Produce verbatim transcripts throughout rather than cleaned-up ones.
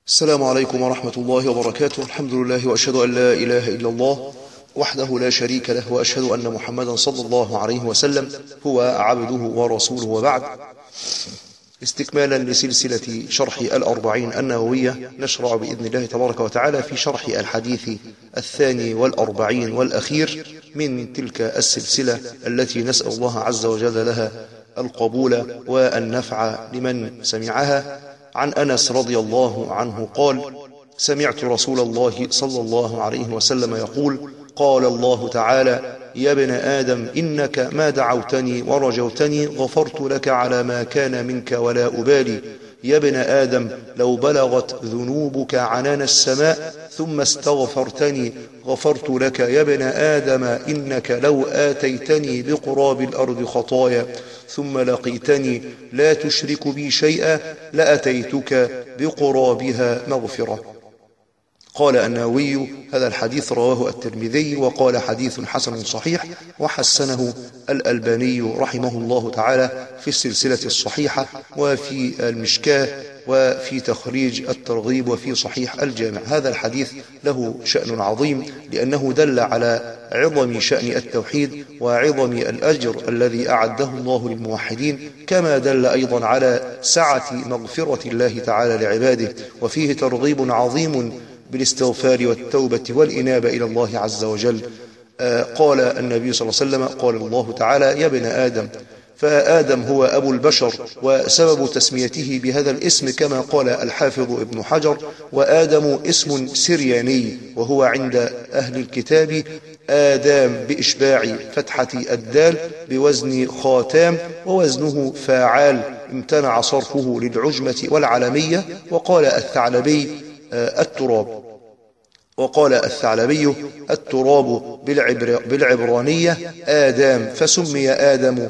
السلام عليكم ورحمة الله وبركاته. الحمد لله وأشهد أن لا إله إلا الله وحده لا شريك له، وأشهد أن محمدا صلى الله عليه وسلم هو عبده ورسوله، وبعد. استكمالا لسلسلة شرح الأربعين النووية، نشرع بإذن الله تبارك وتعالى في شرح الحديث الثاني والأربعين والأخير من تلك السلسلة التي نسأل الله عز وجل لها القبول والنفع لمن سمعها. عن أنس رضي الله عنه قال: سمعت رسول الله صلى الله عليه وسلم يقول: قال الله تعالى: يا ابن آدم إنك ما دعوتني ورجوتني غفرت لك على ما كان منك ولا أبالي. يا ابن آدم لو بلغت ذنوبك عنان السماء ثم استغفرتني غفرت لك. يا ابن آدم إنك لو آتيتني بقراب الأرض خطايا ثم لقيتني لا تشرك بي شيئا لأتيتك بقرابها مغفرة. قال النووي: هذا الحديث رواه الترمذي وقال حديث حسن صحيح، وحسنه الألباني رحمه الله تعالى في السلسلة الصحيحة وفي المشكاة وفي تخريج الترغيب وفي صحيح الجامع. هذا الحديث له شأن عظيم لأنه دل على عظم شأن التوحيد وعظم الأجر الذي أعده الله للموحدين، كما دل أيضا على سعة مغفرة الله تعالى لعباده، وفيه ترغيب عظيم بالاستغفار والتوبة والإنابة إلى الله عز وجل. آه قال النبي صلى الله عليه وسلم: قال الله تعالى: يا ابن آدم. فآدم هو أبو البشر، وسبب تسميته بهذا الاسم كما قال الحافظ ابن حجر: وآدم اسم سرياني، وهو عند أهل الكتاب آدام بإشباع فتحة الدال بوزن خاتام، ووزنه فاعال، امتنع صرفه للعجمة والعلمية. وقال الثعلبي التراب وقال الثعلبي التراب بالعبرانية آدام، فسمي آدم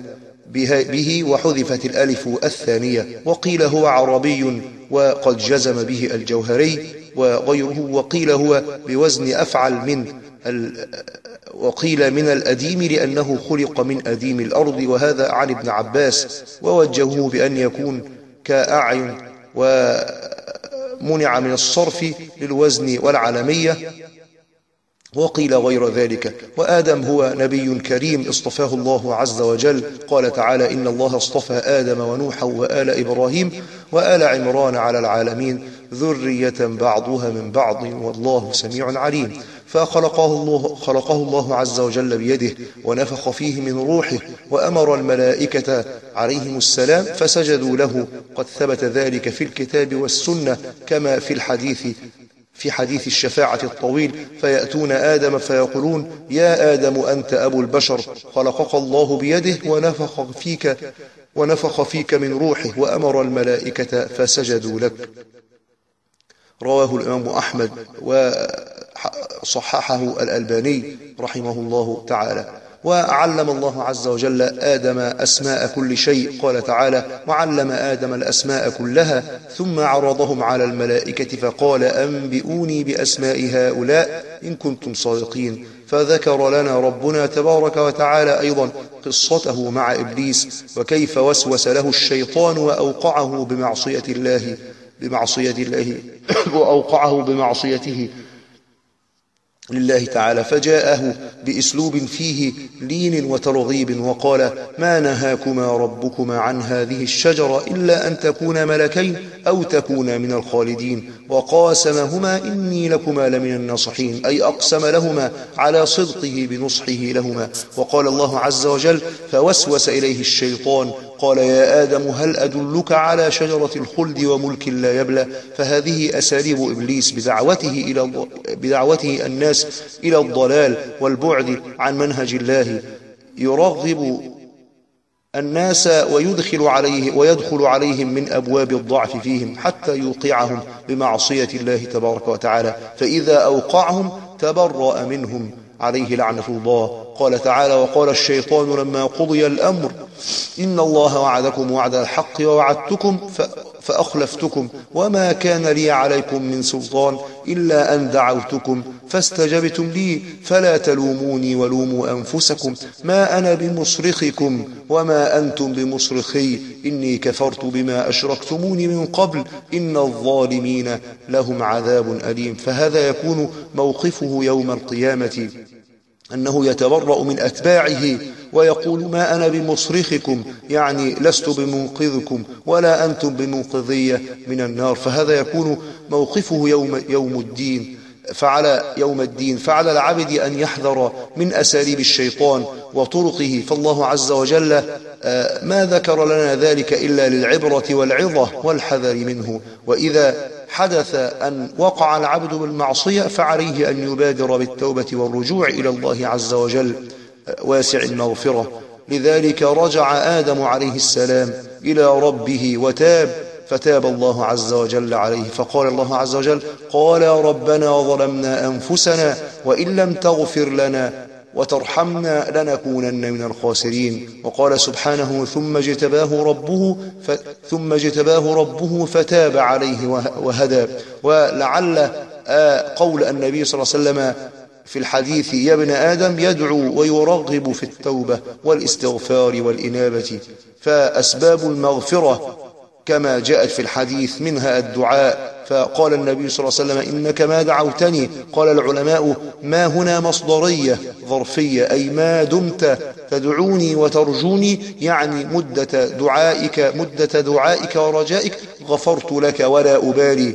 به وحذفت الألف الثانية. وقيل هو عربي وقد جزم به الجوهري وغيره، وقيل هو بوزن أفعل من وقيل من الأديم لأنه خلق من أديم الأرض، وهذا عن ابن عباس، ووجهوه بأن يكون كأعين و منع من الصرف للوزن والعلمية، وقيل غير ذلك. وآدم هو نبي كريم اصطفاه الله عز وجل. قال تعالى: إن الله اصطفى آدم ونوحا وآل إبراهيم وآل عمران على العالمين ذرية بعضها من بعض والله سميع عليم. فخلقه الله, خلقه الله عز وجل بيده ونفخ فيه من روحه، وأمر الملائكة عليهم السلام فسجدوا له. قد ثبت ذلك في الكتاب والسنة كما في الحديث في حديث الشفاعة الطويل: فيأتون آدم فيقولون: يا آدم أنت أبو البشر، خلقك الله بيده ونفخ فيك ونفخ فيك من روحه وأمر الملائكة فسجدوا لك. رواه الإمام أحمد وصححه الألباني رحمه الله تعالى. وعلم الله عز وجل آدم أسماء كل شيء. قال تعالى: وعلم آدم الأسماء كلها ثم عرضهم على الملائكة فقال: أنبئوني بأسماء هؤلاء إن كنتم صادقين. فذكر لنا ربنا تبارك وتعالى أيضا قصته مع إبليس، وكيف وسوس له الشيطان وأوقعه بمعصية الله بمعصية الله وأوقعه بمعصيته لله تعالى، فجاءه بأسلوب فيه لين وترغيب وقال: ما نهاكما ربكما عن هذه الشجرة إلا أن تكونا ملكين أو تكونا من الخالدين. وقاسمهما إني لكما لمن الناصحين، أي أقسم لهما على صدقه بنصحه لهما. وقال الله عز وجل: فوسوس إليه الشيطان قال: يا آدم هل أدلك على شجرة الخلد وملك لا يبلى. فهذه أساليب إبليس بدعوته إلى بدعوته الناس إلى الضلال والبعد عن منهج الله، يرغب الناس ويدخل عليه ويدخل عليهم من أبواب الضعف فيهم حتى يوقعهم بمعصية الله تبارك وتعالى، فإذا أوقعهم تبرأ منهم عليه لعنة الله. قال تعالى: وقال الشيطان لما قضي الأمر إن الله وعدكم وعد الحق ووعدتكم فأخلفتكم وما كان لي عليكم من سلطان إلا أن دعوتكم فاستجبتم لي فلا تلوموني ولوموا أنفسكم ما أنا بمصرخكم وما أنتم بمصرخي إني كفرت بما أشركتموني من قبل إن الظالمين لهم عذاب أليم. فهذا يكون موقفه يوم القيامة، أنه يتبرأ من أتباعه ويقول ما أنا بمصرخكم، يعني لست بمنقذكم ولا أنتم بمنقذية من النار. فهذا يكون موقفه يوم, يوم الدين فعلى يوم الدين فعلى العبد أن يحذر من أساليب الشيطان وطرقه. فالله عز وجل ما ذكر لنا ذلك إلا للعبرة والعظة والحذر منه. وإذا حدث أن وقع العبد بالمعصية فعليه أن يبادر بالتوبة والرجوع إلى الله عز وجل واسع المغفرة. لذلك رجع آدم عليه السلام إلى ربه وتاب، فتاب الله عز وجل عليه. فقال الله عز وجل قال ربنا ظلمنا أنفسنا وإن لم تغفر لنا وترحمنا لنكونن من الخاسرين. وقال سبحانه ثم اجتباه ربه ف... ثم اجتباه ربه فتاب عليه وهدى. ولعل قول النبي صلى الله عليه وسلم في الحديث يا ابن آدم يدعو ويرغب في التوبة والاستغفار والإنابة. فأسباب المغفرة كما جاءت في الحديث منها الدعاء. فقال النبي صلى الله عليه وسلم إنك ما دعوتني، قال العلماء ما هنا مصدرية ظرفية، أي ما دمت تدعوني وترجوني، يعني مدة دعائك مدة دعائك ورجائك غفرت لك ولا أبالي،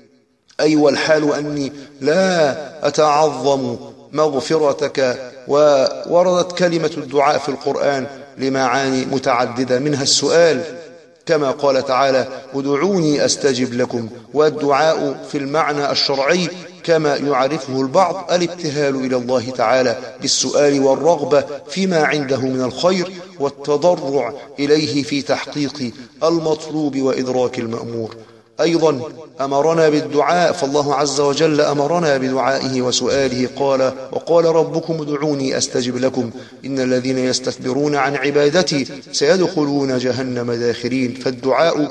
أي والحال أني لا أتعظم مغفرتك. ووردت كلمة الدعاء في القرآن لمعاني متعددة، منها السؤال كما قال تعالى ادعوني أستجب لكم. والدعاء في المعنى الشرعي كما يعرفه البعض الابتهال إلى الله تعالى بالسؤال والرغبة فيما عنده من الخير والتضرع إليه في تحقيق المطلوب وإدراك المأمور. أيضا أمرنا بالدعاء، فالله عز وجل أمرنا بدعائه وسؤاله. قال وقال ربكم ادعوني أستجب لكم إن الذين يستكبرون عن عبادتي سيدخلون جهنم داخرين. فالدعاء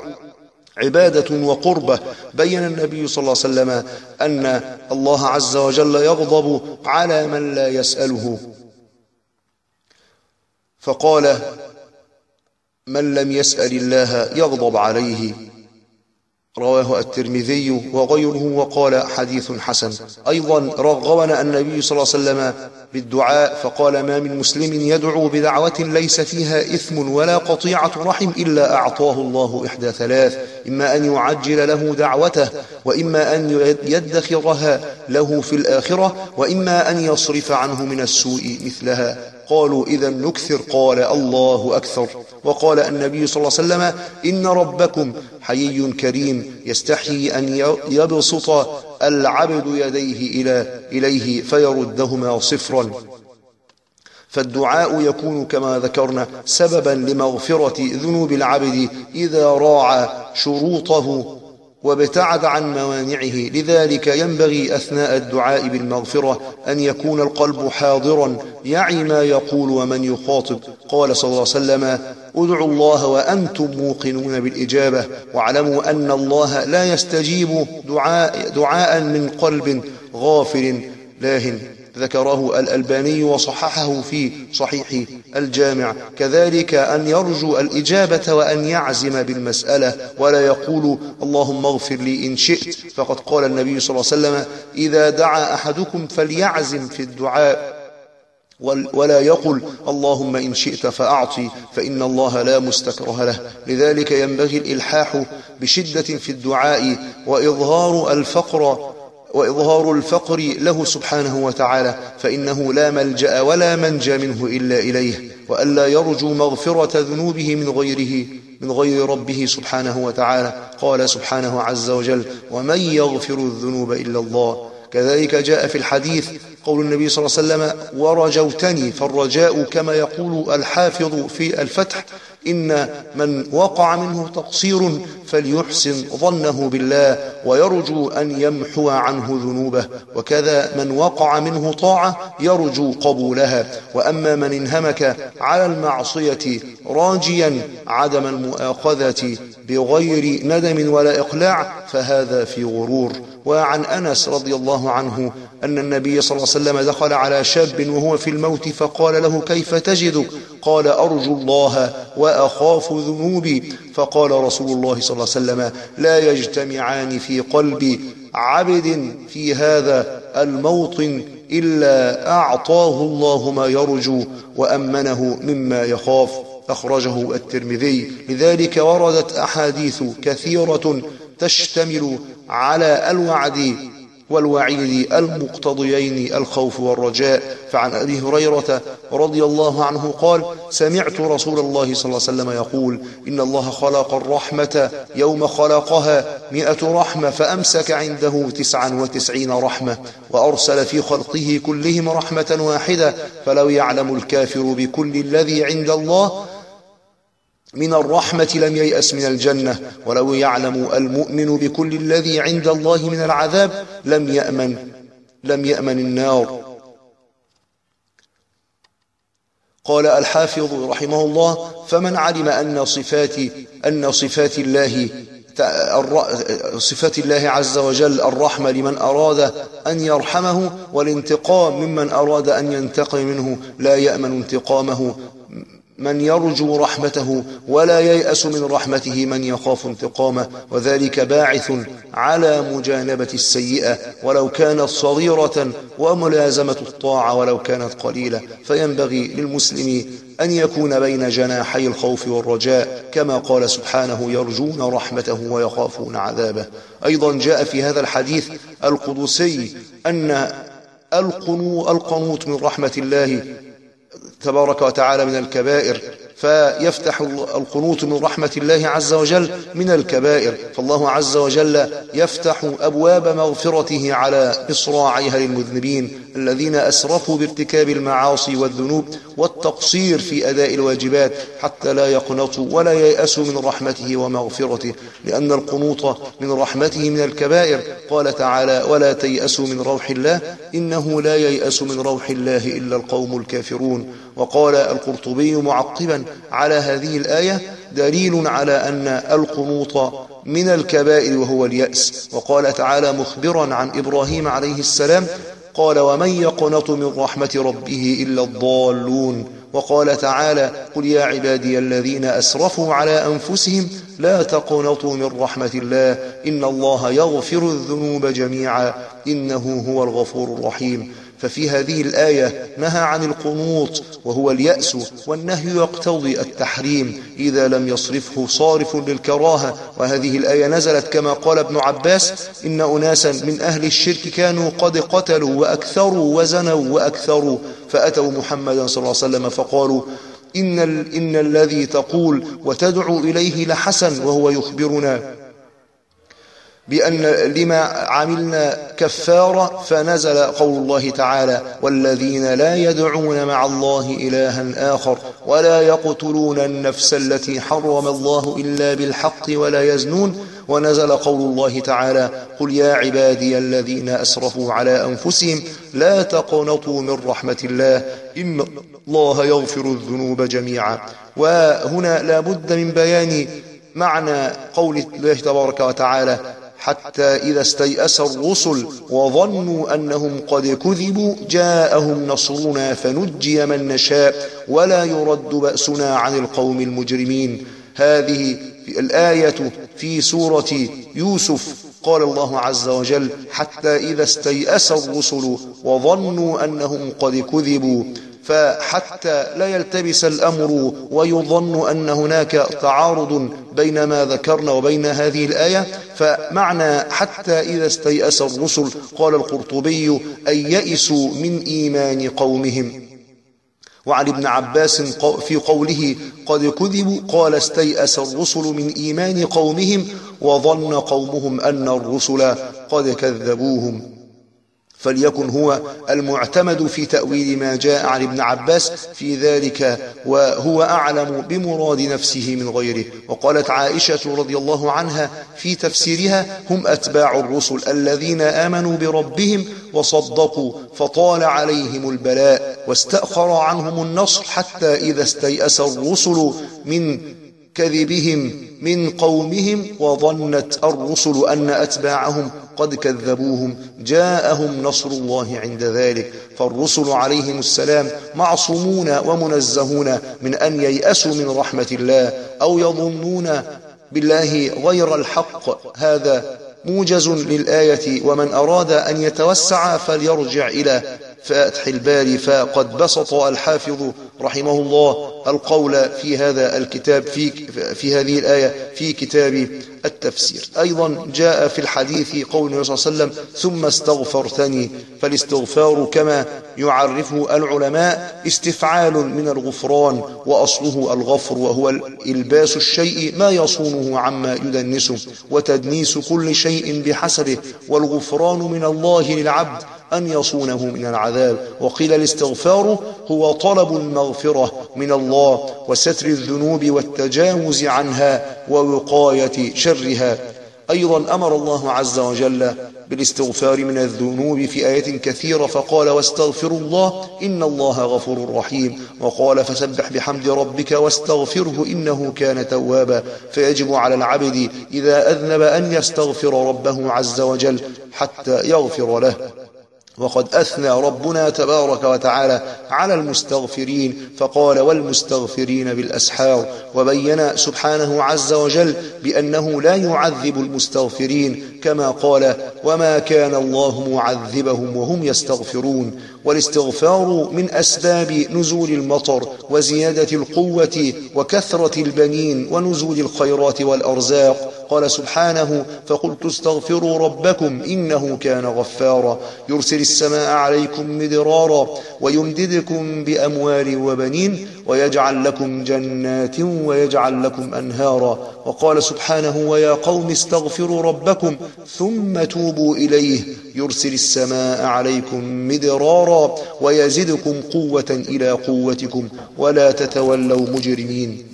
عبادة وقربة. بين النبي صلى الله عليه وسلم أن الله عز وجل يغضب على من لا يسأله، فقال من لم يسأل الله يغضب عليه، رواه الترمذي وغيره وقال حديث حسن. أيضا رغبنا النبي صلى الله عليه وسلم بالدعاء، فقال ما من مسلم يدعو بدعوة ليس فيها إثم ولا قطيعة رحم إلا أعطاه الله إحدى ثلاث، إما أن يعجل له دعوته، وإما أن يدخرها له في الآخرة، وإما أن يصرف عنه من السوء مثلها. قالوا إذا نكثر، قال الله أكثر. وقال النبي صلى الله عليه وسلم إن ربكم حيي كريم يستحيي أن يبسط العبد يديه إلى إليه فيردهما صفرا. فالدعاء يكون كما ذكرنا سببا لمغفرة ذنوب العبد إذا راعى شروطه وابتعد عن موانعه. لذلك ينبغي أثناء الدعاء بالمغفرة أن يكون القلب حاضرا يعي ما يقول ومن يخاطب. قال صلى الله عليه وسلم ادعوا الله وأنتم موقنون بالإجابة، واعلموا أن الله لا يستجيب دعاء, دعاء من قلب غافل لاهٍ. ذكره الألباني وصححه في صحيح الجامع. كذلك أن يرجو الإجابة وأن يعزم بالمسألة ولا يقول اللهم اغفر لي إن شئت، فقد قال النبي صلى الله عليه وسلم إذا دعا أحدكم فليعزم في الدعاء ولا يقل اللهم إن شئت فأعطي، فإن الله لا مستكره له. لذلك ينبغي الإلحاح بشدة في الدعاء وإظهار الفقر وإظهار الفقر له سبحانه وتعالى، فإنه لا ملجأ ولا منجى منه إلا إليه، وألا يرجو مغفرة ذنوبه من غيره من غير ربه سبحانه وتعالى. قال سبحانه عز وجل ومن يغفر الذنوب إلا الله. كذلك جاء في الحديث قول النبي صلى الله عليه وسلم ورجوتني، فالرجاء كما يقول الحافظ في الفتح إن من وقع منه تقصير فليحسن ظنه بالله ويرجو أن يمحو عنه ذنوبه، وكذا من وقع منه طاعة يرجو قبولها. وأما من انهمك على المعصية راجيا عدم المؤاخذة بغير ندم ولا إقلاع فهذا في غرور. وعن أنس رضي الله عنه أن النبي صلى الله عليه وسلم دخل على شاب وهو في الموت فقال له: كيف تجدك؟ قال: أرجو الله وأخاف ذنوبي. فقال رسول الله صلى الله عليه وسلم: لا يجتمعان في قلب عبد في هذا الموطن إلا أعطاه الله ما يرجو وأمنه مما يخاف. أخرجه الترمذي. لذلك وردت أحاديث كثيرة تشتمل على الوعد والوعيد المقتضيين الخوف والرجاء. فعن أبي هريرة رضي الله عنه قال: سمعت رسول الله صلى الله عليه وسلم يقول: إن الله خلق الرحمة يوم خلقها مئة رحمة فأمسك عنده تسعا وتسعين رحمة وأرسل في خلقه كلهم رحمة واحدة، فلو يعلم الكافر بكل الذي عند الله من الرحمة لم ييأس من الجنة، ولو يعلم المؤمن بكل الذي عند الله من العذاب لم يأمن لم يأمن النار. قال الحافظ رحمه الله: فمن علم أن صفات أن صفات الله صفات الله عز وجل الرحمة لمن أراد أن يرحمه والانتقام ممن أراد أن ينتقم منه، لا يأمن انتقامه من يرجو رحمته ولا ييأس من رحمته من يخاف انتقامه، وذلك باعث على مجانبة السيئة ولو كانت صغيرة وملازمة الطاعة ولو كانت قليلة. فينبغي للمسلم أن يكون بين جناحي الخوف والرجاء كما قال سبحانه: يرجون رحمته ويخافون عذابه. أيضا جاء في هذا الحديث القدسي أن القنوط من رحمة الله تبارك وتعالى من الكبائر، فيفتح القنوط من رحمة الله عز وجل من الكبائر، فالله عز وجل يفتح أبواب مغفرته على إصراعيها للمذنبين الذين أسرفوا بارتكاب المعاصي والذنوب والتقصير في أداء الواجبات حتى لا يقنطوا ولا ييأسوا من رحمته ومغفرته، لأن القنوط من رحمته من الكبائر. قال تعالى: ولا تيأسوا من روح الله إنه لا ييأس من روح الله إلا القوم الكافرون. وقال القرطبي معقبا على هذه الآية: دليل على أن القنوط من الكبائر وهو اليأس. وقال تعالى مخبرا عن إبراهيم عليه السلام: قال: ومن يقنط من رحمة ربه إلا الضالون. وقال تعالى: قل يا عبادي الذين أسرفوا على أنفسهم لا تقنطوا من رحمة الله إن الله يغفر الذنوب جميعا إنه هو الغفور الرحيم. ففي هذه الآية نهى عن القنوط وهو اليأس، والنهي يقتضي التحريم إذا لم يصرفه صارف للكراهة. وهذه الآية نزلت كما قال ابن عباس: إن أناسا من أهل الشرك كانوا قد قتلوا وأكثروا وزنوا وأكثروا، فأتوا محمدا صلى الله عليه وسلم فقالوا: إن, إن الذي تقول وتدعو إليه لحسن، وهو يخبرنا بأن لما عملنا كفارة. فنزل قول الله تعالى: والذين لا يدعون مع الله إلها آخر ولا يقتلون النفس التي حرم الله إلا بالحق ولا يزنون. ونزل قول الله تعالى: قل يا عبادي الذين أسرفوا على أنفسهم لا تقنطوا من رحمة الله إن الله يغفر الذنوب جميعا. وهنا لا بد من بيان معنى قول الله تبارك وتعالى: حتى إذا استيأس الرسل وظنوا أنهم قد كذبوا جاءهم نصرنا فنجي من نشاء ولا يرد بأسنا عن القوم المجرمين. هذه الآية في سورة يوسف. قال الله عز وجل: حتى إذا استيأس الرسل وظنوا أنهم قد كذبوا، فحتى لا يلتبس الأمر ويظن أن هناك تعارض بين ما ذكرنا وبين هذه الآية، فمعنى حتى إذا استيأس الرسل قال القرطبي: أي يئسوا من إيمان قومهم. وعن ابن عباس في قوله قد كذبوا قال: استيأس الرسل من إيمان قومهم وظن قومهم أن الرسل قد كذبوهم. فليكن هو المعتمد في تأويل ما جاء عن ابن عباس في ذلك، وهو أعلم بمراد نفسه من غيره. وقالت عائشة رضي الله عنها في تفسيرها: هم أتباع الرسل الذين آمنوا بربهم وصدقوا فطال عليهم البلاء واستأخر عنهم النصر، حتى إذا استيأس الرسل من كذبهم من قومهم وظنت الرسل أن أتباعهم قد كذبوهم جاءهم نصر الله عند ذلك. فالرسل عليهم السلام معصومون ومنزهون من أن ييأسوا من رحمة الله أو يظنون بالله غير الحق. هذا موجز للآية، ومن أراد أن يتوسع فليرجع إلى فتح الباري، فقد بسط الحافظ رحمه الله القول في هذا الكتاب في, في هذه الآية في كتاب التفسير. أيضا جاء في الحديث قول النبي صلى الله عليه وسلم: ثم استغفرتني. فالاستغفار كما يعرفه العلماء استفعال من الغفران، وأصله الغفر، وهو إلباس الشيء ما يصونه عما يدنسه، وتدنيس كل شيء بحسبه، والغفران من الله للعبد أن يصونه من العذاب. وقيل الاستغفار هو طلب المغفرة من الله وستر الذنوب والتجاوز عنها ووقاية شرها. أيضا أمر الله عز وجل بالاستغفار من الذنوب في آيات كثيرة، فقال: واستغفروا الله إن الله غفور رحيم. وقال: فسبح بحمد ربك واستغفره إنه كان توابا. فيجب على العبد إذا أذنب أن يستغفر ربه عز وجل حتى يغفر له. وقد أثنى ربنا تبارك وتعالى على المستغفرين فقال: والمستغفرين بالأسحار. وبين سبحانه عز وجل بأنه لا يعذب المستغفرين، كما قال: وما كان الله معذبهم وهم يستغفرون. والاستغفار من أسباب نزول المطر وزيادة القوة وكثرة البنين ونزول الخيرات والأرزاق. قال سبحانه: فقلت استغفروا ربكم إنه كان غفارا يرسل السماء عليكم مدرارا ويمددكم بأموال وبنين ويجعل لكم جنات ويجعل لكم أنهارا. وقال سبحانه: ويا قوم استغفروا ربكم ثم توبوا إليه يرسل السماء عليكم مدرارا ويزدكم قوة إلى قوتكم ولا تتولوا مجرمين.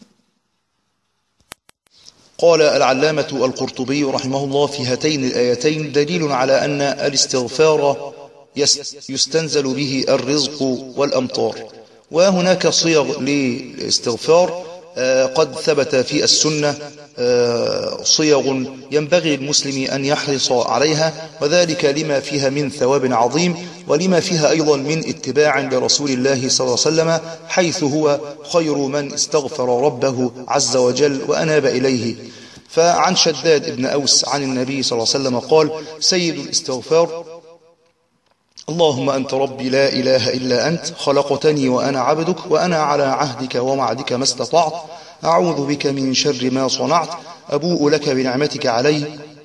قال العلامة القرطبي رحمه الله: في هاتين الآيتين دليل على أن الاستغفار يستنزل به الرزق والأمطار. وهناك صيغ للاستغفار قد ثبت في السنة، صيغ ينبغي المسلم أن يحرص عليها، وذلك لما فيها من ثواب عظيم، ولما فيها أيضا من اتباع لرسول الله صلى الله عليه وسلم، حيث هو خير من استغفر ربه عز وجل وأناب إليه. فعن شداد بن أوس عن النبي صلى الله عليه وسلم قال: سيد الاستغفار: اللهم أنت ربي لا إله إلا أنت، خلقتني وأنا عبدك، وأنا على عهدك ووعدك ما استطعت، أعوذ بك من شر ما صنعت، أبوء لك بنعمتك علي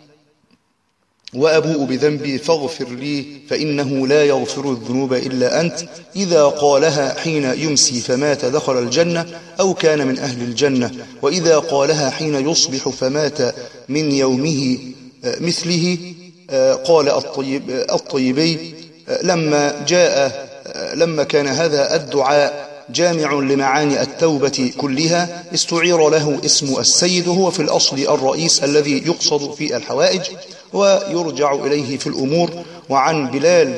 وأبوء بذنبي فاغفر لي فإنه لا يغفر الذنوب إلا أنت. إذا قالها حين يمسي فمات دخل الجنة أو كان من أهل الجنة، وإذا قالها حين يصبح فمات من يومه مثله. قال الطيب الطيبي: لما جاء لما كان هذا الدعاء جامع لمعاني التوبة كلها استعير له اسم السيد، وهو في الأصل الرئيس الذي يقصد في الحوائج ويرجع إليه في الأمور. وعن بلال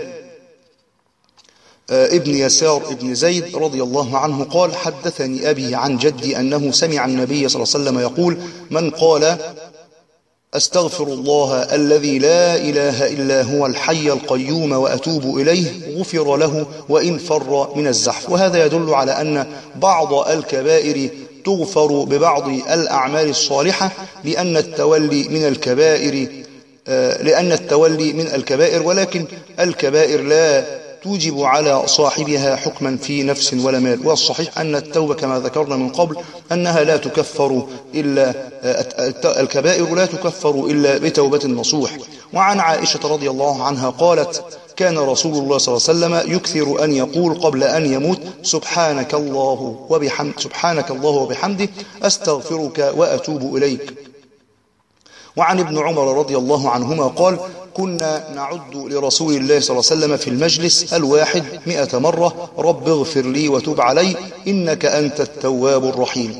ابن يسار ابن زيد رضي الله عنه قال: حدثني أبي عن جدي أنه سمع النبي صلى الله عليه وسلم يقول: من قال أستغفر الله الذي لا إله إلا هو الحي القيوم وأتوب إليه غفر له وإن فر من الزحف. وهذا يدل على أن بعض الكبائر تغفر ببعض الأعمال الصالحة، لأن التولي من الكبائر لأن التولي من الكبائر ولكن الكبائر لا توجب على صاحبها حكما في نفس ولا مال. والصحيح أن التوبة كما ذكرنا من قبل أنها لا تكفر إلا الكبائر لا تكفر إلا بتوبة نصوح. وعن عائشة رضي الله عنها قالت: كان رسول الله صلى الله عليه وسلم يكثر أن يقول قبل أن يموت: سبحانك الله وبحمد سبحانك الله وبحمده أستغفرك وأتوب إليك. وعن ابن عمر رضي الله عنهما قال: كنا نعد لرسول الله صلى الله عليه وسلم في المجلس الواحد مئة مرة: رب اغفر لي وتب علي إنك أنت التواب الرحيم.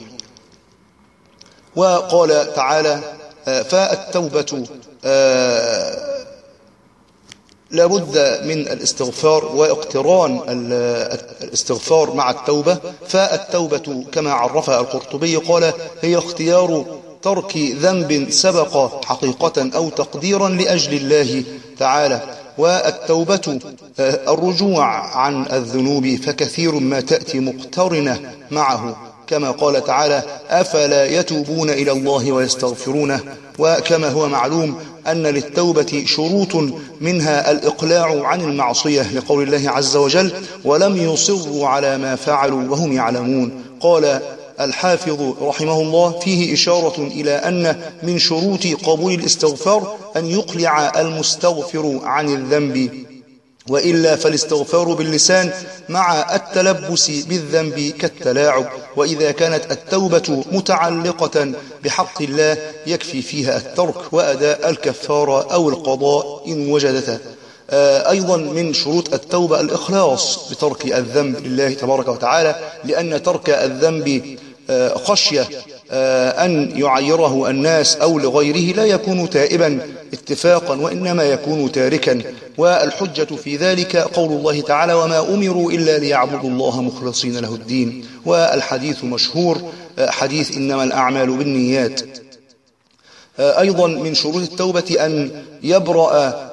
وقال تعالى: فالتوبة لابد من الاستغفار واقتران الاستغفار مع التوبة. فالتوبة كما عرفها القرطبي قال: هي اختيار ترك ذنب سبق حقيقة أو تقديرا لأجل الله تعالى. والتوبة الرجوع عن الذنوب، فكثير ما تأتي مقترنة معه، كما قال تعالى: أفلا يتوبون إلى الله ويستغفرونه. وكما هو معلوم أن للتوبة شروط، منها الإقلاع عن المعصية، لقول الله عز وجل: ولم يصروا على ما فعلوا وهم يعلمون. قال الحافظ رحمه الله: فيه إشارة إلى أن من شروط قبول الاستغفار أن يقلع المستغفر عن الذنب، وإلا فالاستغفار باللسان مع التلبس بالذنب كالتلاعب. وإذا كانت التوبة متعلقة بحق الله يكفي فيها الترك وأداء الكفارة أو القضاء إن وجدت. أيضا من شروط التوبة الإخلاص بترك الذنب لله تبارك وتعالى، لأن ترك الذنب خشية أن يعيره الناس أو لغيره لا يكون تائبا اتفاقا، وإنما يكون تاركا. والحجة في ذلك قول الله تعالى: وما أمروا إلا ليعبدوا الله مخلصين له الدين. والحديث مشهور، حديث إنما الأعمال بالنيات. أيضا من شروط التوبة أن يبرأ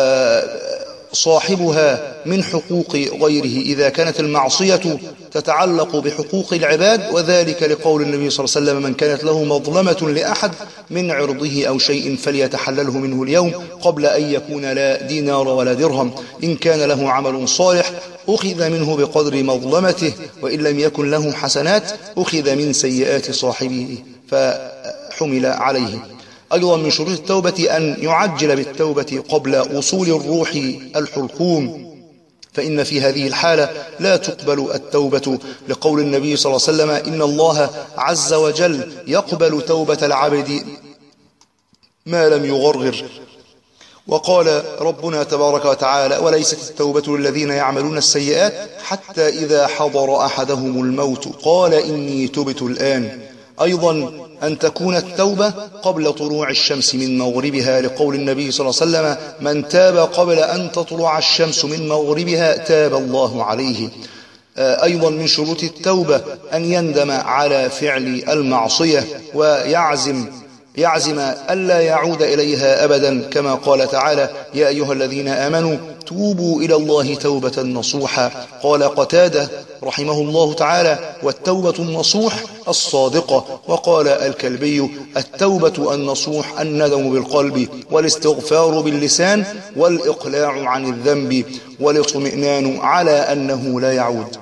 صاحبها من حقوق غيره إذا كانت المعصية تتعلق بحقوق العباد، وذلك لقول النبي صلى الله عليه وسلم: من كانت له مظلمة لأحد من عرضه أو شيء فليتحلله منه اليوم قبل أن يكون لا دينار ولا درهم. إن كان له عمل صالح أخذ منه بقدر مظلمته، وإن لم يكن له حسنات أخذ من سيئات صاحبه فحمل عليه. أيضا من شروط التوبة أن يعجل بالتوبة قبل وصول الروح الحلقوم، فإن في هذه الحالة لا تقبل التوبة، لقول النبي صلى الله عليه وسلم: إن الله عز وجل يقبل توبة العبد ما لم يغرغر. وقال ربنا تبارك وتعالى: وليست التوبة للذين يعملون السيئات حتى إذا حضر أحدهم الموت قال إني تبت الآن. أيضا أن تكون التوبة قبل طلوع الشمس من مغربها، لقول النبي صلى الله عليه وسلم: من تاب قبل أن تطلع الشمس من مغربها تاب الله عليه. أيضا من شروط التوبة أن يندم على فعل المعصية ويعزم يعزم ألا يعود إليها أبدا، كما قال تعالى: يا أيها الذين آمنوا توبوا إلى الله توبة نصوحا. قال قتادة رحمه الله تعالى: والتوبة النصوح الصادقة. وقال الكلبي: التوبة النصوح الندم بالقلب، والاستغفار باللسان، والإقلاع عن الذنب، والاطمئنان على أنه لا يعود.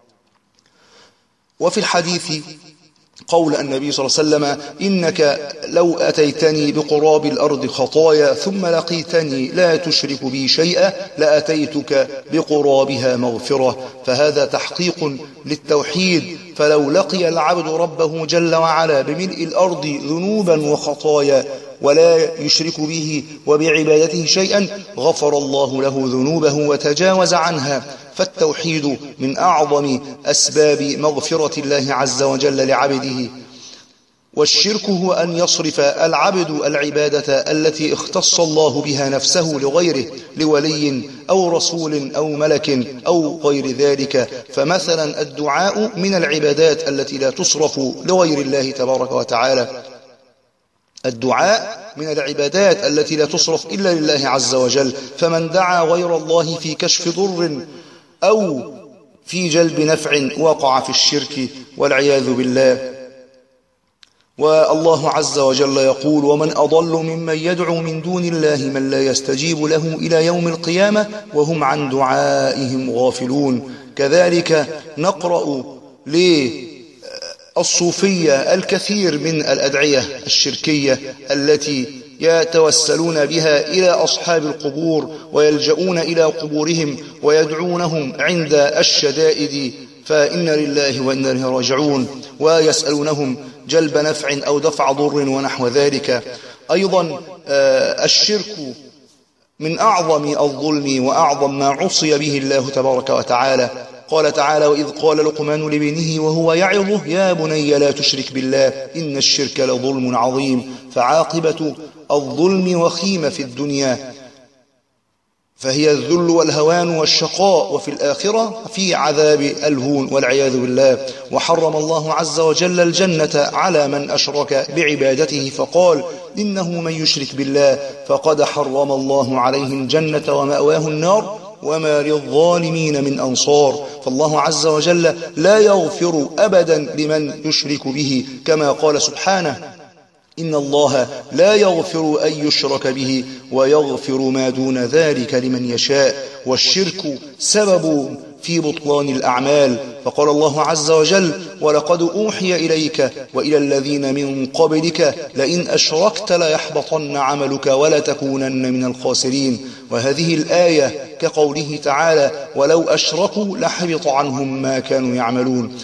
وفي الحديث قول النبي صلى الله عليه وسلم: إنك لو أتيتني بقراب الأرض خطايا ثم لقيتني لا تشرك بي شيئا لأتيتك بقرابها مغفرة. فهذا تحقيق للتوحيد، فلو لقي العبد ربه جل وعلا بملء الأرض ذنوبا وخطايا ولا يشرك به وبعبادته شيئا غفر الله له ذنوبه وتجاوز عنها. فالتوحيد من أعظم أسباب مغفرة الله عز وجل لعبده. والشرك هو أن يصرف العبد العبادة التي اختص الله بها نفسه لغيره، لولي أو رسول أو ملك أو غير ذلك. فمثلا الدعاء من العبادات التي لا تصرف لغير الله تبارك وتعالى. الدعاء من العبادات التي لا تصرف إلا لله عز وجل. فمن دعا غير الله في كشف ضر أو في جلب نفع وقع في الشرك والعياذ بالله. والله عز وجل يقول: ومن أضل ممن يدعو من دون الله من لا يستجيب له إلى يوم القيامة وهم عن دعائهم غافلون. كذلك نقرأ للصوفية الكثير من الأدعية الشركية التي يتوسلون بها إلى أصحاب القبور ويلجؤون إلى قبورهم ويدعونهم عند الشدائد، فإن لله وإنا إليه راجعون، ويسألونهم جلب نفع أو دفع ضر ونحو ذلك. أيضا الشرك من أعظم الظلم وأعظم ما عصي به الله تبارك وتعالى. قال تعالى: وإذ قال لقمان لابنه وهو يعظه يا بني لا تشرك بالله إن الشرك لظلم عظيم. فعاقبة الظلم وخيمة في الدنيا، فهي الذل والهوان والشقاء، وفي الآخرة في عذاب الهون والعياذ بالله. وحرم الله عز وجل الجنة على من أشرك بعبادته، فقال: إنه من يشرك بالله فقد حرم الله عليه الجنة ومأواه النار وما للظالمين من أنصار. فالله عز وجل لا يغفر أبدا لمن يشرك به، كما قال سبحانه: إن الله لا يغفر أن يشرك به ويغفر ما دون ذلك لمن يشاء. والشرك سبب في بطلان الأعمال، فقال الله عز وجل: ولقد أوحي إليك وإلى الذين من قبلك لئن أشركت ليحبطن عملك ولتكونن من الخاسرين. وهذه الآية كقوله تعالى: ولو أشركوا لحبط عنهم ما كانوا يعملون.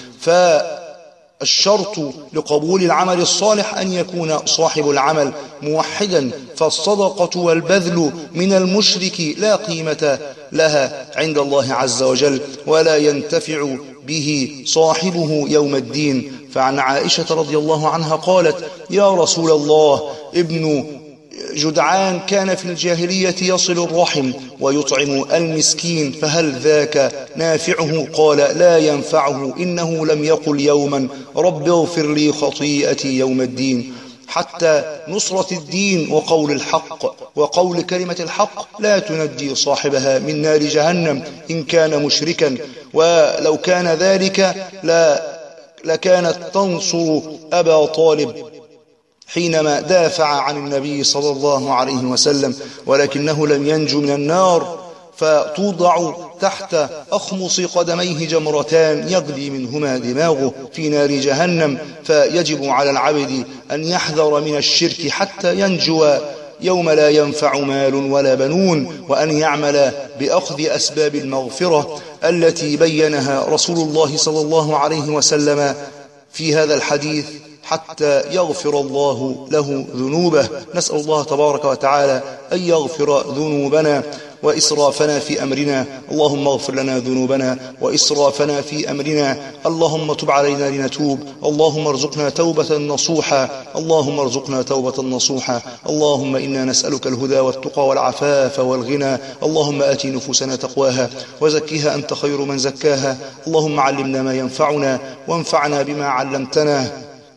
فالشرط لقبول العمل الصالح أن يكون صاحب العمل موحدا، فالصدقة والبذل من المشرك لا قيمة لها عند الله عز وجل، ولا ينتفع به صاحبه يوم الدين. فعن عائشة رضي الله عنها قالت: يا رسول الله، ابن جدعان كان في الجاهلية يصل الرحم ويطعم المسكين، فهل ذاك نافعه؟ قال: لا ينفعه، إنه لم يقل يوما رب اغفر لي خطيئتي يوم الدين. حتى نصرة الدين وقول الحق وقول كلمة الحق لا تنجي صاحبها من نار جهنم إن كان مشركا، ولو كان ذلك لا لكانت تنصر أبا طالب حينما دافع عن النبي صلى الله عليه وسلم، ولكنه لم ينجو من النار، فتوضع تحت أخمص قدميه جمرتان يغلي منهما دماغه في نار جهنم. فيجب على العبد أن يحذر من الشرك حتى ينجو يوم لا ينفع مال ولا بنون، وأن يعمل بأخذ أسباب المغفرة التي بينها رسول الله صلى الله عليه وسلم في هذا الحديث حتى يغفر الله له ذنوبه. نسأل الله تبارك وتعالى أن يغفر ذنوبنا وإسرافنا في أمرنا. اللهم اغفر لنا ذنوبنا وإسرافنا في أمرنا. اللهم تب علينا لنتوب. اللهم ارزقنا توبة نصوحا. اللهم ارزقنا توبة نصوحا. اللهم إنا نسألك الهدى والتقى والعفاف والغنى. اللهم آت نفوسنا تقواها وزكها أنت خير من زكاها. اللهم علمنا ما ينفعنا وانفعنا بما علمتنا.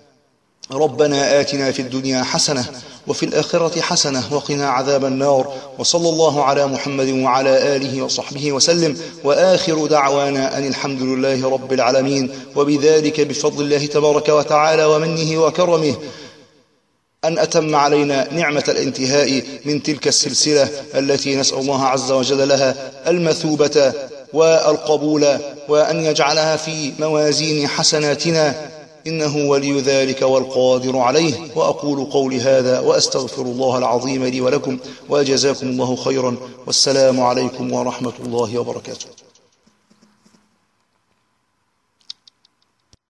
ربنا آتنا في الدنيا حسنة وفي الآخرة حسنة وقنا عذاب النار. وصلى الله على محمد وعلى آله وصحبه وسلم، وآخر دعوانا أن الحمد لله رب العالمين. وبذلك بفضل الله تبارك وتعالى ومنه وكرمه أن أتم علينا نعمة الانتهاء من تلك السلسلة التي نسأل الله عز وجل لها المثوبة والقبول، وأن يجعلها في موازين حسناتنا، إنه ولي ذلك والقادر عليه. وأقول قولي هذا وأستغفر الله العظيم لي ولكم، وجزاكم الله خيرا، والسلام عليكم ورحمة الله وبركاته.